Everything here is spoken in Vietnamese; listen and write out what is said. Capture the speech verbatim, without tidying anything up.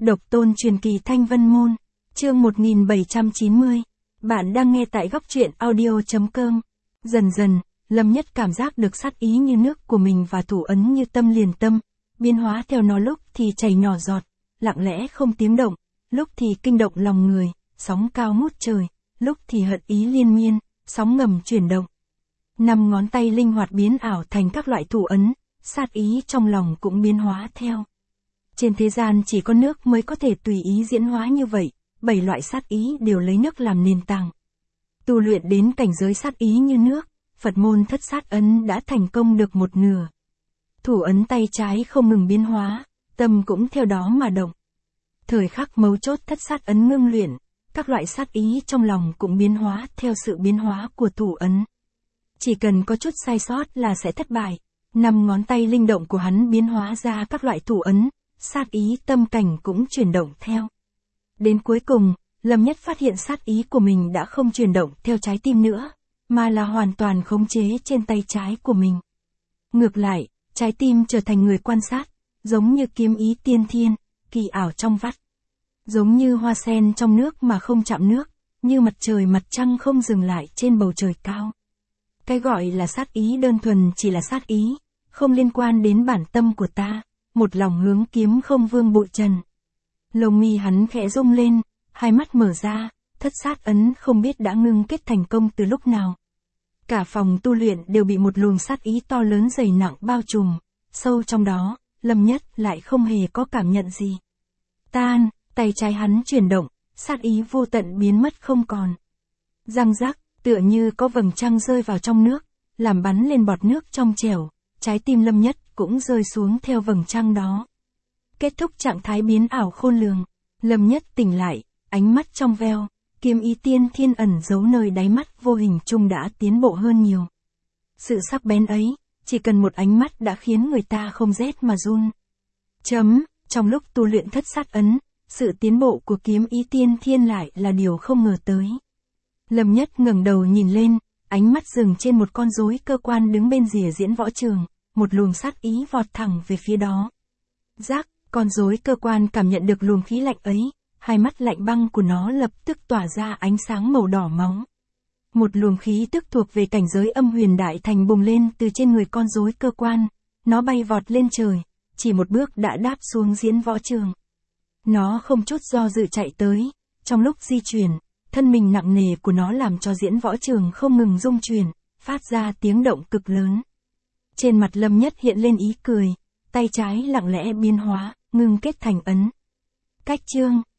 Độc tôn truyền kỳ Thanh Vân Môn, chương một nghìn bảy trăm chín mươi. Bạn đang nghe tại góc truyện audio chấm com. Dần dần, Lâm Nhất cảm giác được sát ý như nước của mình và thủ ấn như tâm liền tâm, biến hóa theo nó, lúc thì chảy nhỏ giọt, lặng lẽ không tiếng động, lúc thì kinh động lòng người, sóng cao ngút trời, lúc thì hận ý liên miên, sóng ngầm chuyển động. Năm ngón tay linh hoạt biến ảo thành các loại thủ ấn, sát ý trong lòng cũng biến hóa theo. Trên thế gian chỉ có nước mới có thể tùy ý diễn hóa như vậy, bảy loại sát ý đều lấy nước làm nền tảng. Tu luyện đến cảnh giới sát ý như nước, Phật môn thất sát ấn đã thành công được một nửa. Thủ ấn tay trái không ngừng biến hóa, tâm cũng theo đó mà động. Thời khắc mấu chốt thất sát ấn ngưng luyện, các loại sát ý trong lòng cũng biến hóa theo sự biến hóa của thủ ấn. Chỉ cần có chút sai sót là sẽ thất bại. Năm ngón tay linh động của hắn biến hóa ra các loại thủ ấn, sát ý tâm cảnh cũng chuyển động theo. Đến cuối cùng, Lâm Nhất phát hiện sát ý của mình đã không chuyển động theo trái tim nữa, mà là hoàn toàn khống chế trên tay trái của mình. Ngược lại, trái tim trở thành người quan sát, giống như kiếm ý tiên thiên, kỳ ảo trong vắt. Giống như hoa sen trong nước mà không chạm nước, như mặt trời mặt trăng không dừng lại trên bầu trời cao. Cái gọi là sát ý đơn thuần chỉ là sát ý, không liên quan đến bản tâm của ta, một lòng hướng kiếm không vương bụi trần. Lông mi hắn khẽ rung lên, hai mắt mở ra, thất sát ấn không biết đã ngưng kết thành công từ lúc nào. Cả phòng tu luyện đều bị một luồng sát ý to lớn dày nặng bao trùm, sâu trong đó, Lâm Nhất lại không hề có cảm nhận gì. Tan, tay trái hắn chuyển động, sát ý vô tận biến mất không còn. Răng rắc, tựa như có vầng trăng rơi vào trong nước, làm bắn lên bọt nước trong trẻo, trái tim Lâm Nhất cũng rơi xuống theo vầng trăng đó. Kết thúc trạng thái biến ảo khôn lường, Lâm Nhất tỉnh lại, ánh mắt trong veo, kiếm ý tiên thiên ẩn giấu nơi đáy mắt vô hình chung đã tiến bộ hơn nhiều. Sự sắc bén ấy, chỉ cần một ánh mắt đã khiến người ta không rét mà run. Chấm, trong lúc tu luyện thất sát ấn, sự tiến bộ của kiếm ý tiên thiên lại là điều không ngờ tới. Lâm Nhất ngẩng đầu nhìn lên, ánh mắt dừng trên một con rối cơ quan đứng bên rìa diễn võ trường, một luồng sát ý vọt thẳng về phía đó. Rắc, con rối cơ quan cảm nhận được luồng khí lạnh ấy, hai mắt lạnh băng của nó lập tức tỏa ra ánh sáng màu đỏ máu. Một luồng khí tức thuộc về cảnh giới âm huyền đại thành bùng lên từ trên người con rối cơ quan, nó bay vọt lên trời, chỉ một bước đã đáp xuống diễn võ trường. Nó không chút do dự chạy tới, trong lúc di chuyển, thân mình nặng nề của nó làm cho diễn võ trường không ngừng rung chuyển, phát ra tiếng động cực lớn. Trên mặt Lâm Nhất hiện lên ý cười, tay trái lặng lẽ biến hóa, ngưng kết thành ấn. Cách chương